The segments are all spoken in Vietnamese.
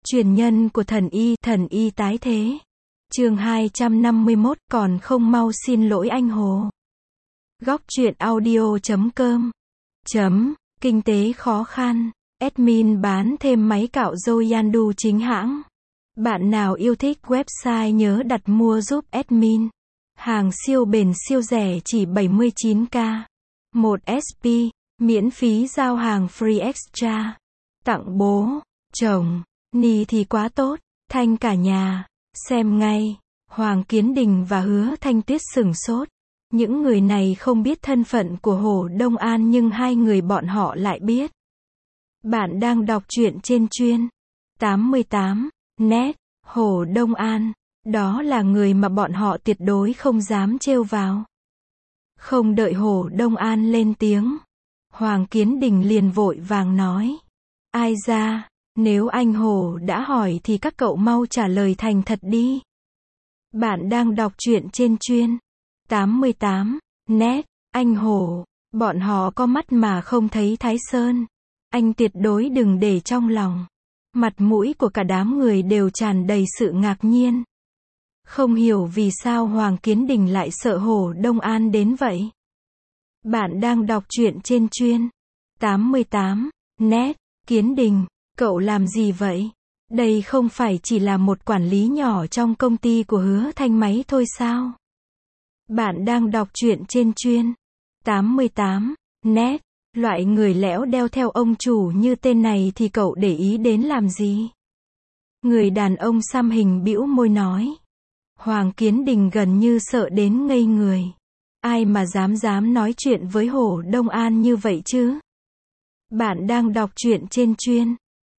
Truyền nhân của thần y tái thế. Chương 251, còn không mau xin lỗi anh Hồ. Góc truyện audio.com. Kinh tế khó khăn. Admin bán thêm máy cạo râu Yandu chính hãng. Bạn nào yêu thích website nhớ đặt mua giúp admin. Hàng siêu bền siêu rẻ chỉ 79k. 1 SP, miễn phí giao hàng free extra. Tặng bố, chồng, ni thì quá tốt, Thanh cả nhà. Xem ngay. Hoàng Kiến Đình và Hứa Thanh Tuyết sửng sốt. Những người này không biết thân phận của Hồ Đông An nhưng hai người bọn họ lại biết. Bạn đang đọc truyện trên chuyên 88 net. Hồ Đông An, đó là người mà bọn họ tuyệt đối không dám trêu vào. Không đợi Hồ Đông An lên tiếng, Hoàng Kiến Đình liền vội vàng nói. Ai ra, nếu anh Hồ đã hỏi thì các cậu mau trả lời thành thật đi. Bạn đang đọc truyện trên chuyên 88 net. Anh Hồ, bọn họ có mắt mà không thấy Thái Sơn. Anh tuyệt đối đừng để trong lòng. Mặt mũi của cả đám người đều tràn đầy sự ngạc nhiên. Không hiểu vì sao Hoàng Kiến Đình lại sợ Hồ Đông An đến vậy. Bạn đang đọc truyện trên chuyên 88 net. Kiến Đình, cậu làm gì vậy? Đây không phải chỉ là một quản lý nhỏ trong công ty của Hứa Thanh Máy thôi sao? Bạn đang đọc truyện trên chuyên 88 net. Loại người lẽo đeo theo ông chủ như tên này thì cậu để ý đến làm gì? Người đàn ông xăm hình bĩu môi nói. Hoàng Kiến Đình gần như sợ đến ngây người. Ai mà dám nói chuyện với Hồ Đông An như vậy chứ? Bạn đang đọc truyện trên chuyên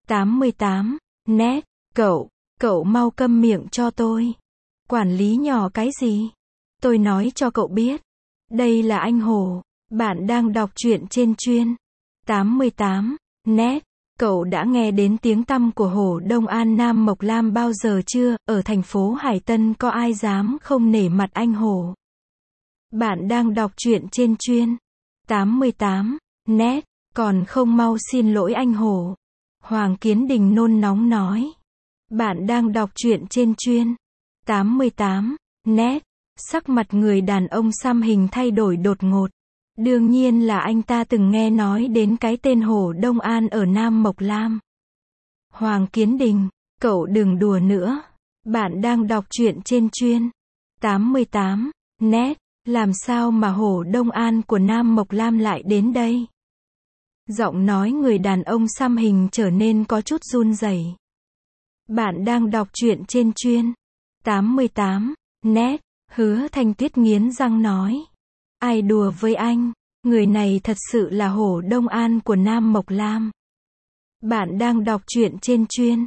88 net. Cậu mau câm miệng cho tôi. Quản lý nhỏ cái gì? Tôi nói cho cậu biết. Đây là anh Hồ. Bạn đang đọc truyện trên chuyên 88 net. Cậu đã nghe đến tiếng tăm của Hồ Đông An Nam Mộc Lam bao giờ chưa? Ở thành phố Hải Tân có ai dám không nể mặt anh Hồ? Bạn đang đọc truyện trên chuyên 88 net. Còn không mau xin lỗi anh Hồ. Hoàng Kiến Đình nôn nóng nói. Bạn đang đọc truyện trên chuyên 88 net. Sắc mặt người đàn ông xăm hình thay đổi đột ngột. Đương nhiên là anh ta từng nghe nói đến cái tên Hồ Đông An ở Nam Mộc Lam. Hoàng Kiến Đình, cậu đừng đùa nữa. Bạn đang đọc truyện trên chuyên 88 net. Làm sao mà Hồ Đông An của Nam Mộc Lam lại đến đây? Giọng nói người đàn ông xăm hình trở nên có chút run rẩy. Bạn đang đọc truyện trên chuyên 88 net. Hứa Thanh Tuyết nghiến răng nói. Ai đùa với anh? Người này thật sự là Hồ Đông An của Nam Mộc Lam. Bạn đang đọc truyện trên chuyên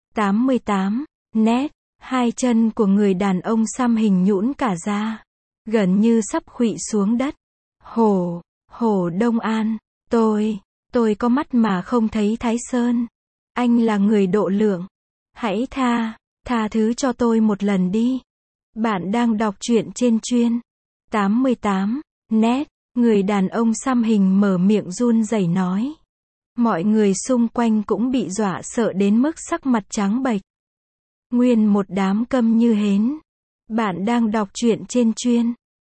88 net. Hai chân của người đàn ông xăm hình nhũn cả ra, gần như sắp khuỵu xuống đất. Hồ Đông An, tôi có mắt mà không thấy Thái Sơn. Anh là người độ lượng. Hãy tha thứ cho tôi một lần đi. Bạn đang đọc truyện trên chuyên 88 net. Người đàn ông xăm hình mở miệng run rẩy nói. Mọi người xung quanh cũng bị dọa sợ đến mức sắc mặt trắng bệch. Nguyên một đám câm như hến. Bạn đang đọc truyện trên chuyên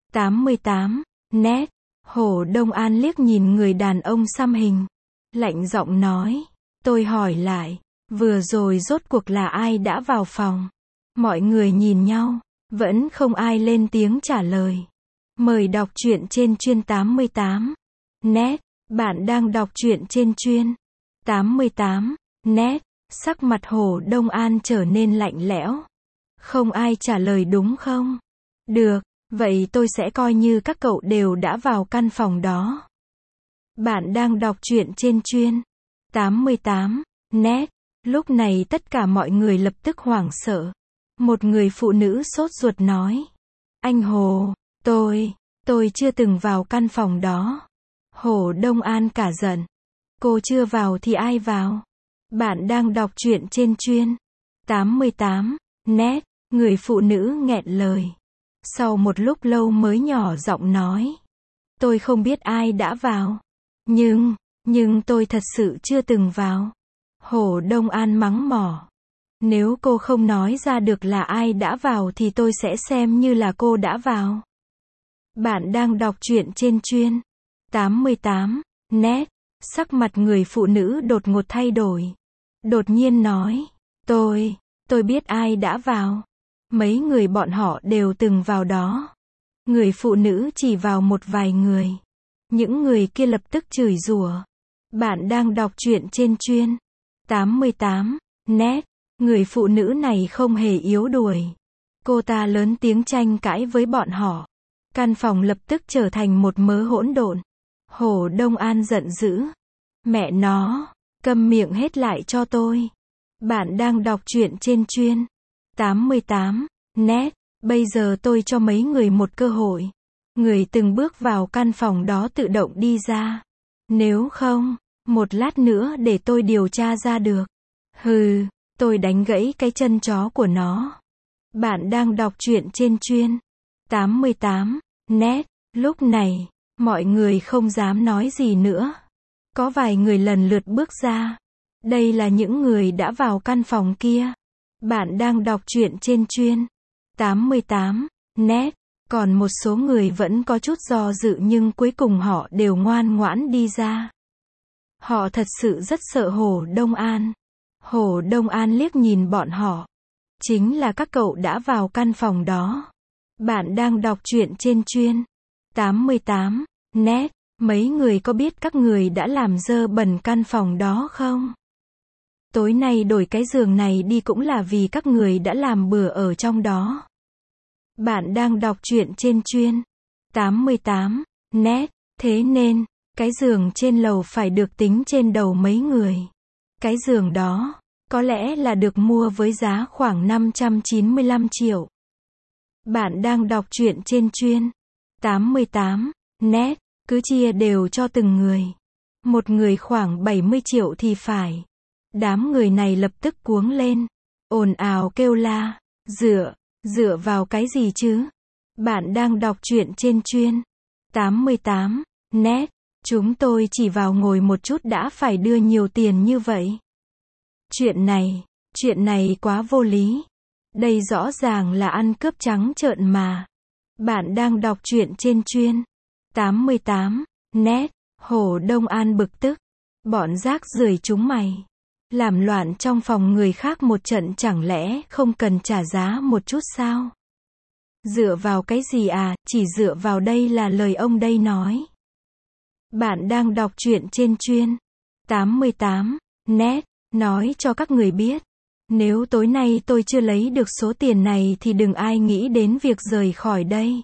88 net. Hồ Đông An liếc nhìn người đàn ông xăm hình, lạnh giọng nói. Tôi hỏi lại, vừa rồi rốt cuộc là ai đã vào phòng? Mọi người nhìn nhau, vẫn không ai lên tiếng trả lời. Mời đọc truyện trên chuyên 88 net. Bạn đang đọc truyện trên chuyên 88 net. Sắc mặt Hồ Đông An trở nên lạnh lẽo. Không ai trả lời đúng không? Được, vậy tôi sẽ coi như các cậu đều đã vào căn phòng đó. Bạn đang đọc truyện trên chuyên 88 net. Lúc này tất cả mọi người lập tức hoảng sợ. Một người phụ nữ sốt ruột nói. Anh Hồ, tôi chưa từng vào căn phòng đó. Hồ Đông An cả giận. Cô chưa vào thì ai vào? Bạn đang đọc truyện trên chuyên 88 net. Người phụ nữ nghẹn lời. Sau một lúc lâu mới nhỏ giọng nói. Tôi không biết ai đã vào. Nhưng tôi thật sự chưa từng vào. Hồ Đông An mắng mỏ. Nếu cô không nói ra được là ai đã vào thì tôi sẽ xem như là cô đã vào. Bạn đang đọc truyện trên chuyên 88 net. Sắc mặt người phụ nữ đột ngột thay đổi. Đột nhiên nói, tôi biết ai đã vào. Mấy người bọn họ đều từng vào đó. Người phụ nữ chỉ vào một vài người. Những người kia lập tức chửi rủa. Bạn đang đọc truyện trên chuyên 88 net. Người phụ nữ này không hề yếu đuổi. Cô ta lớn tiếng tranh cãi với bọn họ. Căn phòng lập tức trở thành một mớ hỗn độn. Hồ Đông An giận dữ. Mẹ nó, câm miệng hết lại cho tôi. Bạn đang đọc truyện trên chuyên 88 net. Bây giờ tôi cho mấy người một cơ hội. Người từng bước vào căn phòng đó tự động đi ra. Nếu không, một lát nữa để tôi điều tra ra được. Hừ, tôi đánh gãy cái chân chó của nó. Bạn đang đọc truyện trên chuyên 88 net. Lúc này, mọi người không dám nói gì nữa. Có vài người lần lượt bước ra. Đây là những người đã vào căn phòng kia. Bạn đang đọc truyện trên chuyên 88 net. Còn một số người vẫn có chút do dự nhưng cuối cùng họ đều ngoan ngoãn đi ra. Họ thật sự rất sợ Hồ Đông An. Hồ Đông An liếc nhìn bọn họ. Chính là các cậu đã vào căn phòng đó. Bạn đang đọc truyện trên chuyên 88 net. Mấy người có biết các người đã làm dơ bẩn căn phòng đó không? Tối nay đổi cái giường này đi cũng là vì các người đã làm bừa ở trong đó. Bạn đang đọc truyện trên chuyên 88 net. Thế nên, cái giường trên lầu phải được tính trên đầu mấy người. Cái giường đó, có lẽ là được mua với giá khoảng 595 triệu. Bạn đang đọc truyện trên chuyên 88 net. Cứ chia đều cho từng người. Một người khoảng 70 triệu thì phải. Đám người này lập tức cuống lên. Ồn ào kêu la. Dựa vào cái gì chứ? Bạn đang đọc truyện trên chuyên 88 net. Chúng tôi chỉ vào ngồi một chút đã phải đưa nhiều tiền như vậy. Chuyện này quá vô lý. Đây rõ ràng là ăn cướp trắng trợn mà. Bạn đang đọc truyện trên chuyên 88 net. Hồ Đông An bực tức. Bọn rác rưởi chúng mày. Làm loạn trong phòng người khác một trận chẳng lẽ không cần trả giá một chút sao? Dựa vào cái gì à, chỉ dựa vào đây là lời ông đây nói. Bạn đang đọc truyện trên chuyên 88 net. Nói cho các người biết. Nếu tối nay tôi chưa lấy được số tiền này thì đừng ai nghĩ đến việc rời khỏi đây.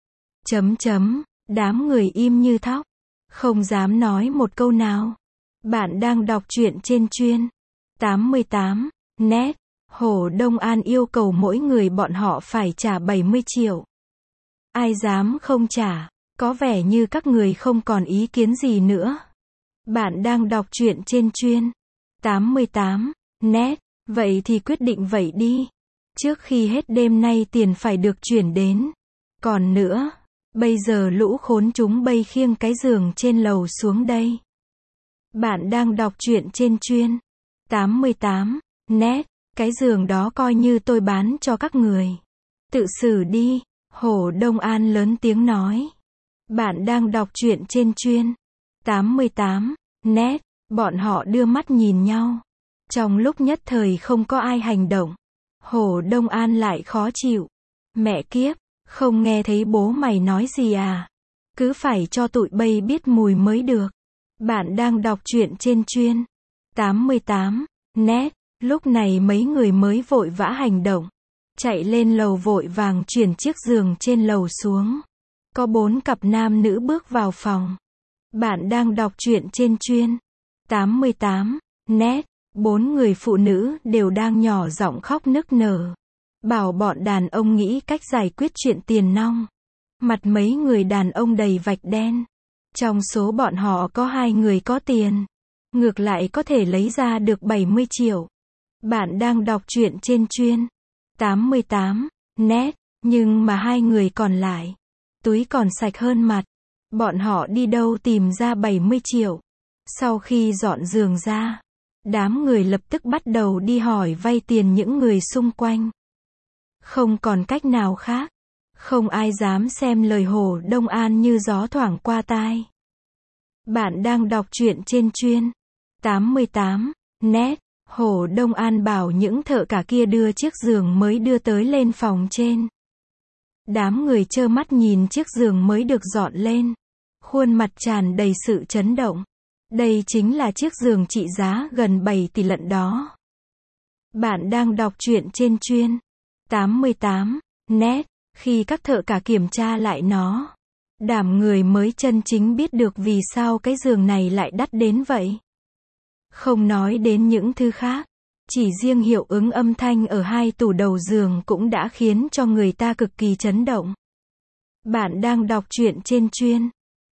Đám người im như thóc. Không dám nói một câu nào. Bạn đang đọc truyện trên chuyên 88 net. Hồ Đông An yêu cầu mỗi người bọn họ phải trả 70 triệu. Ai dám không trả? Có vẻ như các người không còn ý kiến gì nữa. Bạn đang đọc truyện trên chuyên 88 net. Vậy thì quyết định vậy đi. Trước khi hết đêm nay tiền phải được chuyển đến. Còn nữa, bây giờ lũ khốn chúng bay khiêng cái giường trên lầu xuống đây. Bạn đang đọc truyện trên chuyên 88 net. Cái giường đó coi như tôi bán cho các người. Tự xử đi. Hồ Đông An lớn tiếng nói. Bạn đang đọc truyện trên chuyên 88 net. Bọn họ đưa mắt nhìn nhau. Trong lúc nhất thời không có ai hành động. Hồ Đông An lại khó chịu. Mẹ kiếp, không nghe thấy bố mày nói gì à? Cứ phải cho tụi bay biết mùi mới được. Bạn đang đọc truyện trên chuyên 88 net. Lúc này mấy người mới vội vã hành động. Chạy lên lầu vội vàng chuyển chiếc giường trên lầu xuống. Có 4 cặp nam nữ bước vào phòng. Bạn đang đọc truyện trên chuyên 88 net. 4 người phụ nữ đều đang nhỏ giọng khóc nức nở. Bảo bọn đàn ông nghĩ cách giải quyết chuyện tiền nong. Mặt mấy người đàn ông đầy vạch đen. Trong số bọn họ có 2 người có tiền. Ngược lại có thể lấy ra được 70 triệu. Bạn đang đọc truyện trên chuyên 88 net. Nhưng mà 2 người còn lại. Túi còn sạch hơn mặt. Bọn họ đi đâu tìm ra 70 triệu. Sau khi dọn giường ra. Đám người lập tức bắt đầu đi hỏi vay tiền những người xung quanh. Không còn cách nào khác. Không ai dám xem lời Hồ Đông An như gió thoảng qua tai. Bạn đang đọc truyện trên chuyên 88 net. Hồ Đông An bảo những thợ cả kia đưa chiếc giường mới đưa tới lên phòng trên. Đám người trơ mắt nhìn chiếc giường mới được dọn lên. Khuôn mặt tràn đầy sự chấn động. Đây chính là chiếc giường trị giá gần 7 tỷ lận đó. Bạn đang đọc truyện trên chuyên 88 net. Khi các thợ cả kiểm tra lại nó, đám người mới chân chính biết được vì sao cái giường này lại đắt đến vậy. Không nói đến những thứ khác, chỉ riêng hiệu ứng âm thanh ở hai tủ đầu giường cũng đã khiến cho người ta cực kỳ chấn động. Bạn đang đọc truyện trên chuyên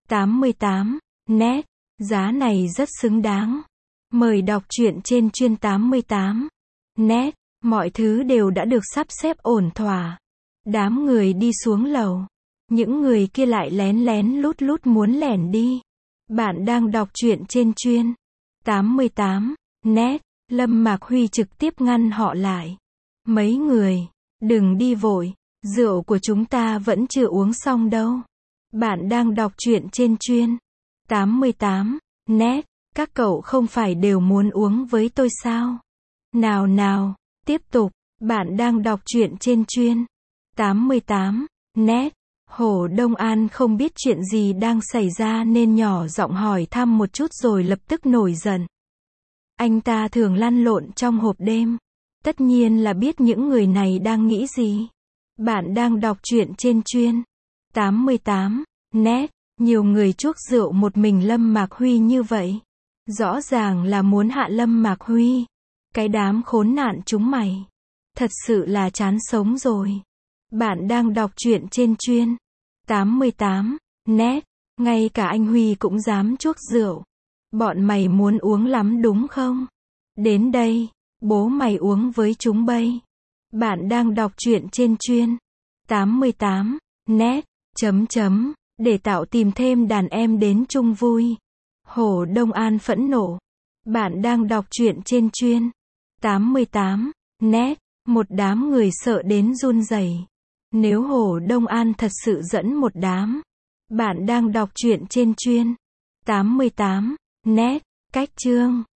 88 net. Giá này rất xứng đáng. Mời đọc truyện trên chuyên 88 net. Mọi thứ đều đã được sắp xếp ổn thỏa. Đám người đi xuống lầu. Những người kia lại lén lén lút lút muốn lẻn đi. Bạn đang đọc truyện trên chuyên 88 net. Lâm Mạc Huy trực tiếp ngăn họ lại. Mấy người, đừng đi vội. Rượu của chúng ta vẫn chưa uống xong đâu. Bạn đang đọc truyện trên chuyên 88 net. Các cậu không phải đều muốn uống với tôi sao? Nào nào, tiếp tục. Bạn đang đọc truyện trên chuyên 88 net. Hồ Đông An không biết chuyện gì đang xảy ra nên nhỏ giọng hỏi thăm một chút rồi lập tức nổi giận. Anh ta thường lăn lộn trong hộp đêm. Tất nhiên là biết những người này đang nghĩ gì. Bạn đang đọc truyện trên chuyên 88 net. Nhiều người chuốc rượu một mình Lâm Mạc Huy như vậy. Rõ ràng là muốn hạ Lâm Mạc Huy. Cái đám khốn nạn chúng mày. Thật sự là chán sống rồi. Bạn đang đọc truyện trên chuyên 88 net. Ngay cả anh Huy cũng dám chuốc rượu. Bọn mày muốn uống lắm đúng không? Đến đây, bố mày uống với chúng bây. Bạn đang đọc truyện trên chuyên 88 net. Để tạo tìm thêm đàn em đến chung vui. Hồ Đông An phẫn nộ. Bạn đang đọc truyện trên chuyên 88 net. Một đám người sợ đến run rẩy. Nếu Hồ Đông An thật sự dẫn một đám. Bạn đang đọc truyện trên chuyên 88 net. Cách chương